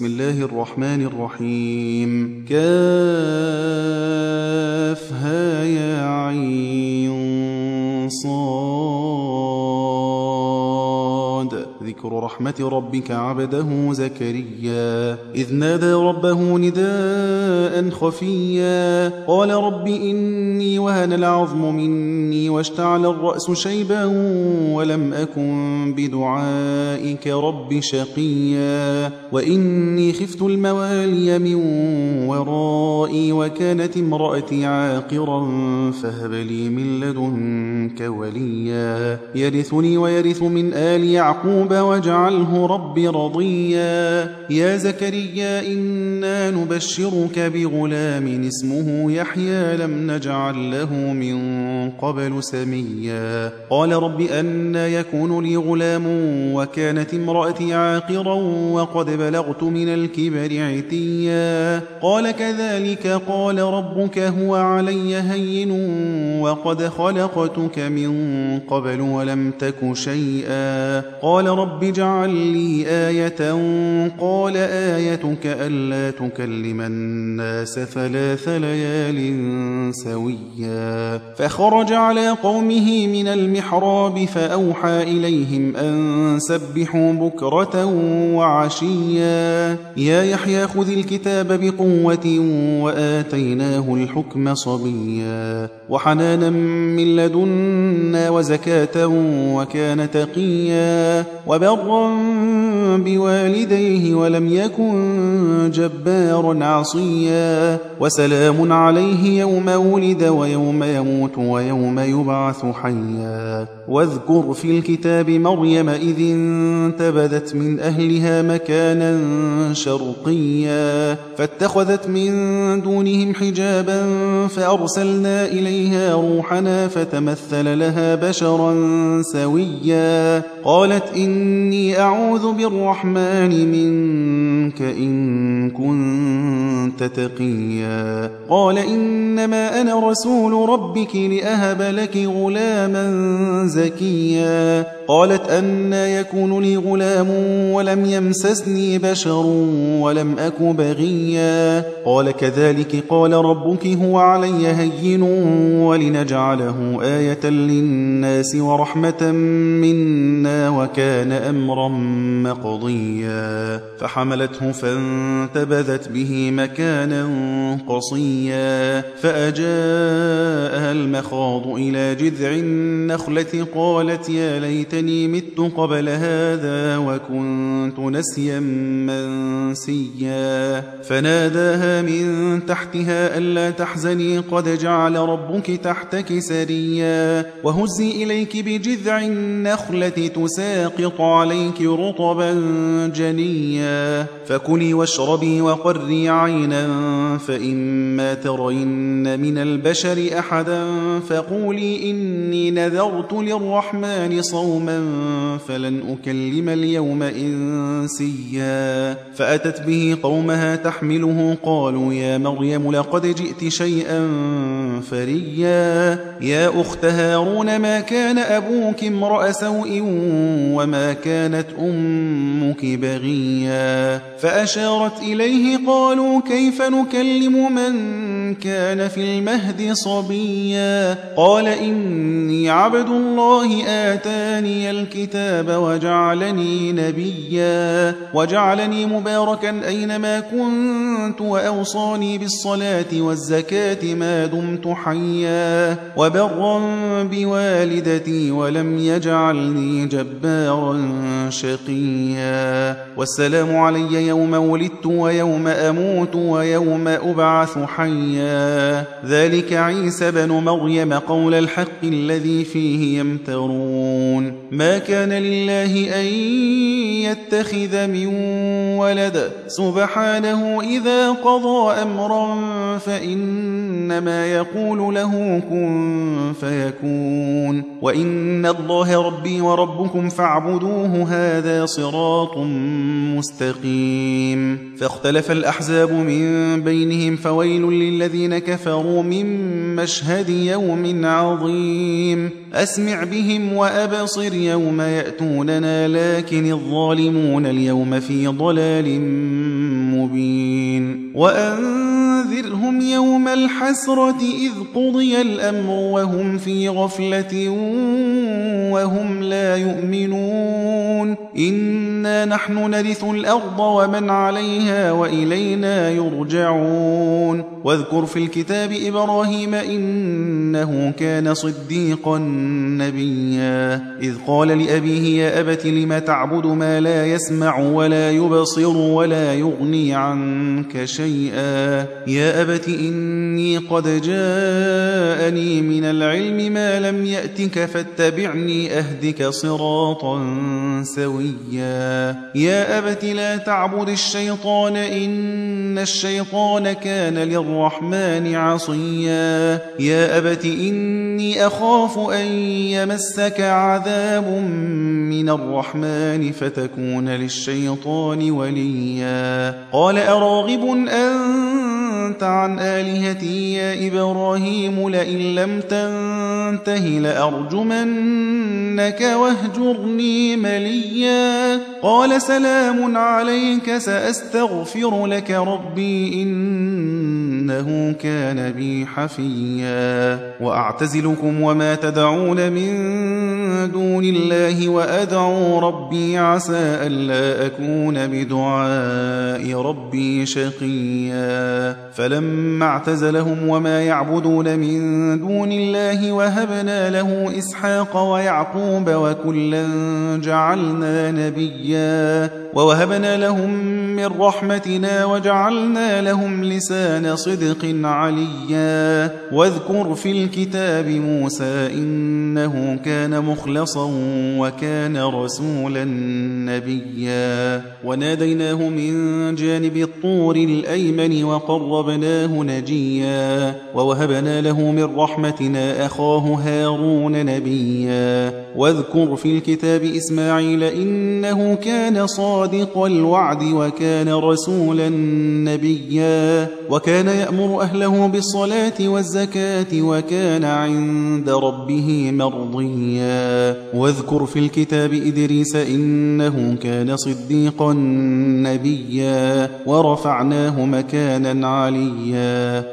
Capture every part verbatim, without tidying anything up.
بسم الله الرحمن الرحيم. كافها يا عين صاد. ذكر رحمة ربك عبده زكريا إذ نادى ربه نداء خفيا قال رب إني وهن العظم مني واشتعل الرأس شيبا ولم أكن بدعائك رب شقيا وإني خفت الموالي من ورائي وكانت امرأتي عاقرا فهب لي من لدنك وليا يرثني ويرث من آل يعقوب واجعله رب رضيا يا زكريا إنا نبشرك بغلام اسمه يحيى لم نجعل له من قبل سميا قال رب أنى يكون لي غلام وكانت امرأتي عاقرا وقد بلغت من الكبر عتيا قال كذلك قال ربك هو علي هين وقد خلقتك من قبل ولم تك شيئا قال رب اجعل لي آية قال آيتك ألا تكلم الناس ثلاث ليال سويا فخرج على قومه من المحراب فأوحى إليهم أن سبحوا بكرة وعشيا يا يحيى خذ الكتاب بقوة وآتيناه الحكم صبيا وحنانا من لدنا وزكاة وكان تقيا وبرا بوالديه ولم يكن جبارا عصيا وسلام عليه يوم ولد ويوم يموت ويوم يبعث حيا واذكر في الكتاب مريم إذ انتبذت من أهلها مكانا شرقيا فاتخذت من دونهم حجابا فأرسلنا إليها روحنا فتمثل لها بشرا سويا قالت إني أعوذ بالرحمن منك إن كنت تقيا قال إنما أنا رسول ربك لأهب لك غلاما زكيا قالت أنى يكون لي غلام ولم يمسسني بشر ولم أك بغيا قال كذلك قال ربك هو علي هين ولنجعله آية للناس ورحمة منا وكان أمرا مقضيا فحملته فانتبذت به مكانا قصيا فأجاءها المخاض إلى جذع النخلة قالت يا ليتني مت قبل هذا وكنت نسيا منسيا فناداها من تحتها ألا تحزني قد جعل ربك تحتك سريا وهزي إليك بجذع النخلة تساقط عليك رطبا جنيا فكلي واشربي وقري عينا فإما ترين من البشر أحدا فقولي إني نذرت للرحمن صوما فلن أكلم اليوم إنسيا فأتت به قومها تحمله قالوا يا مريم لقد جئت شيئا فريا يا أخت هارون ما كان أبوك امرأ سوء وما كانت أمك بغيا فأشارت إليه قالوا كيف نكلم من كان في المهد صبيا قال إني عبد الله آتاني الكتاب وجعلني نبيا وجعلني مباركا أينما كنت وأوصاني بالصلاة والزكاة ما دمت حيا وبرا بوالدتي ولم يجعلني جبارا شقيا والسلام علي يوم ولدت ويوم أموت ويوم أبعث حيا ذلك عيسى بن مريم قول الحق الذي فيه يمترون ما كان لله أن يتخذ من ولد سبحانه إذا قضى أمرا فإنما يقول له كن فيكون وإن الله ربي وربكم فاعبدوه هذا صراط مستقيم فاختلف الأحزاب من بينهم فويل للذين كفروا من مشهد يوم عظيم أسمع بهم وأبصر يوم يأتوننا لكن الظالمون اليوم في ضلال مبين وأنذرهم يوم الحسرة إذ قضي الأمر وهم في غفلة وهم لا يؤمنون إنا نحن نرث الأرض ومن عليها وإلينا يرجعون واذكر في الكتاب إبراهيم إنه كان صديقا نبيا إذ قال لأبيه يا أبت لم تعبد ما لا يسمع ولا يبصر ولا يغني عنك شيئا يا أبت إني قد جاءني من العلم ما لم يأتك فاتبعني أهدك صراطا سويا يا أبت لا تعبد الشيطان إن الشيطان كان للرحمن عصيا يا أبت إني أخاف أن يمسك عذاب من الرحمن فتكون للشيطان وليا قال أراغب أنت عن آلهتي يا إبراهيم لئن لم تنته لأرجمنك واهجرني مليا قال سلام عليك سأستغفر لك ربي إنه كان بي حفيا وأعتزلكم وما تدعون من دون الله وأدعو ربي عسى ألا أكون بدعاء ربي شقيا فلما اعتزلهم وما يعبدون من دون الله وهبنا له إسحاق ويعقوب وكلا جعلنا نبيا ووهبنا لهم من رحمتنا وجعلنا لهم لسان صدق عليا واذكر في الكتاب موسى إنه كان مخلصا وكان رسولا نبيا وناديناه من جانب الطور الأيمن وقربناه نجيا ووهبنا له من رحمتنا أخاه هارون نبيا واذكر في الكتاب إسماعيل إنه كان صادق الوعد وكان رسولا نبيا وكان يأمر أهله بالصلاة والزكاة وكان عند ربه مرضيا واذكر في الكتاب إدريس إنه كان صديقا نبيا ورفعناه مكانا عليا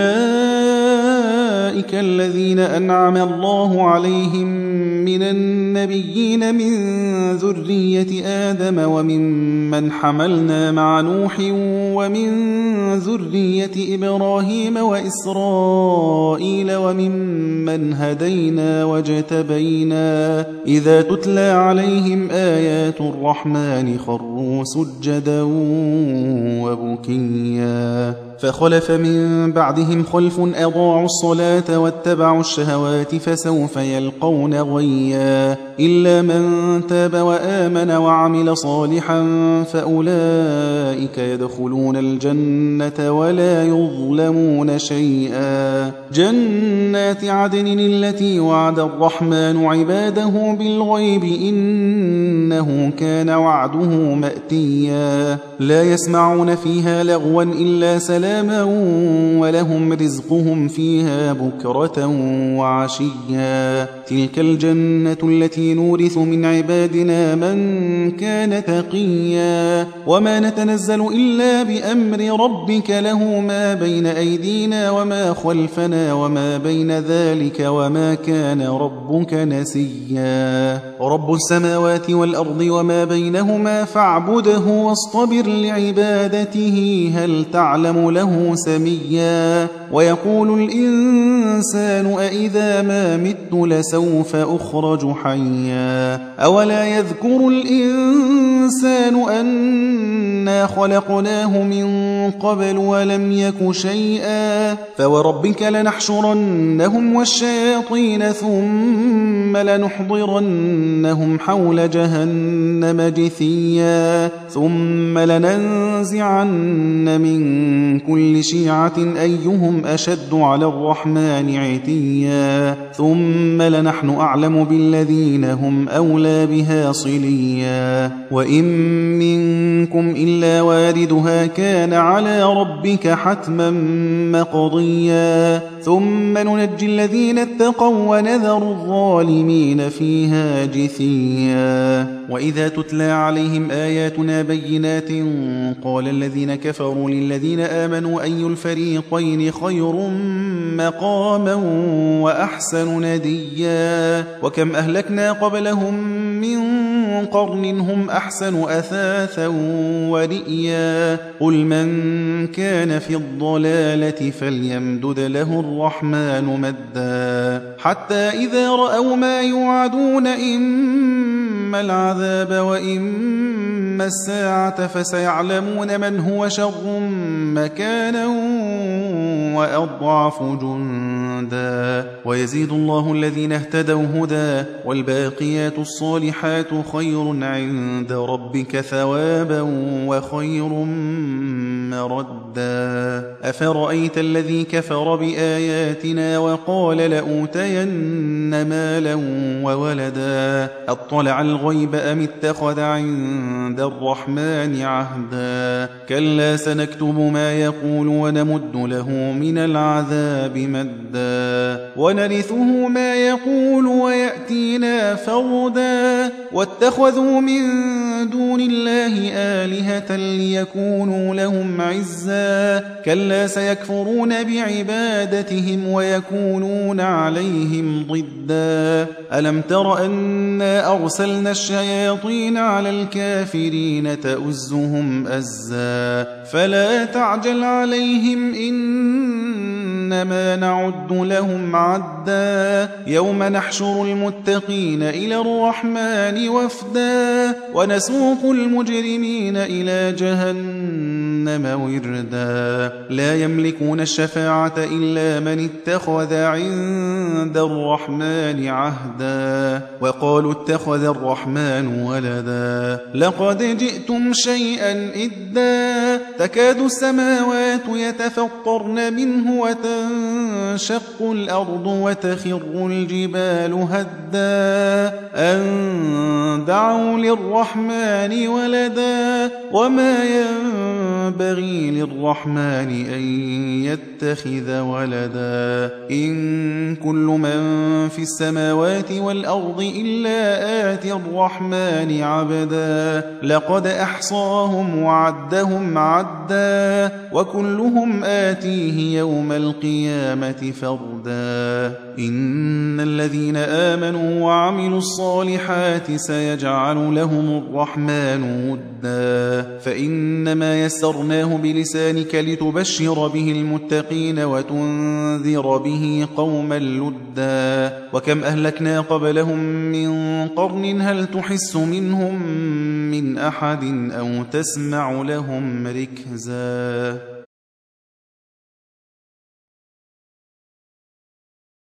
أولئك الذين أنعم الله عليهم من النبيين من ذرية آدم وممن حملنا مع نوح ومن ذرية إبراهيم وإسرائيل وممن هدينا واجتبينا إذا تتلى عليهم آيات الرحمن خروا سجدا وبكيا فخلف من بعدهم خلف أضاعوا الصلاة واتبعوا الشهوات فسوف يلقون غيا إلا من تاب وآمن وعمل صالحا فأولئك يدخلون الجنة ولا يظلمون شيئا جنات عدن التي وعد الرحمن عباده بالغيب إنه كان وعده مأتيا لا يسمعون فيها لغوا إلا سلاما ولهم رزقهم فيها بكرة وعشيا تلك الجنة التي نورث من عبادنا من كان تقيا وما نتنزل إلا بأمر ربك له ما بين أيدينا وما خلفنا وما بين ذلك وما كان ربك نسيا رب السماوات والأرض وما بينهما فاعبده واصطبر لعبادته هل تعلم له سميا ويقول الإنسان أإذا ما مت لسوف أخرج حيا أولا يذكر الإنسان أنا خلقناه من قبل ولم يك شيئا فوربك لنحشرنهم والشياطين ثم لنحضرنهم حول جهنم جثيا ثم لننزعن لننزعن من كل شيعة أيهم أشد على الرحمن عتيا ثم لنحن أعلم بالذين هم أولى بها صليا وإن منكم إلا واردها كان على ربك حتما مقضيا ثم ننجي الذين اتقوا ونذر الظالمين فيها جثيا وإذا تتلى عليهم آياتنا بينات قال الذين كفروا للذين آمنوا أي الفريقين خير مقاما وأحسن نديا وكم أهلكنا قبلهم من قرن هم أحسن أثاثا ورئيا قل من كان في الضلالة فليمدد له الرحمن مدا حتى إذا رأوا ما يوعدون إما العذاب وإما الساعة فسيعلمون من هو شر مكانا وأضعف جندا ويزيد الله الذين اهتدوا هدى والباقيات الصالحات خير عند ربك ثوابا وخير مردا أفرأيت الذي كفر بآياتنا وقال لأوتين مالا وولدا أطلع الغيب أم اتخذ عند الرحمن عهدا كلا سنكتب ما يقول ونمد له من العذاب مدا ونرثه ما يقول ويأتينا فردا واتخذوا من دون الله آلهة ليكونوا لهم عزا كلا سيكفرون بعبادتهم ويكونون عليهم ضدا ألم تر أنا أرسلنا الشياطين على الكافرين تؤزهم أزا فلا تعجل عليهم إنما نعد لهم عدا يوم نحشر المتقين إلى الرحمن وفدا ونسوق المجرمين إلى جهنم وردا لا يملكون الشفاعة إلا من اتخذ عند الرحمن عهدا وقالوا اتخذ الرحمن ولدا لقد جئتم شيئا إدا تكاد السماوات يتفطرن منه وتنشق الأرض وتخر الجبال هدا أن دعوا للرحمن ولدا وما ينبغي للرحمن أن يتخذ ولدا إن كل من في السماوات والأرض إلا آتي الرحمن عبدا لقد أحصاهم وعدهم عدا وكلهم آتيه يوم القيامة فردا إن الذين آمنوا وعملوا الصالحات سيجعل لهم الرحمن ودا فإنما يسرناه بلسانك لتبشر به المتقين وتنذر به قوما لدا وكم أهلكنا قبلهم من قرن هل تحس منهم من أحد أو تسمع لهم ركزا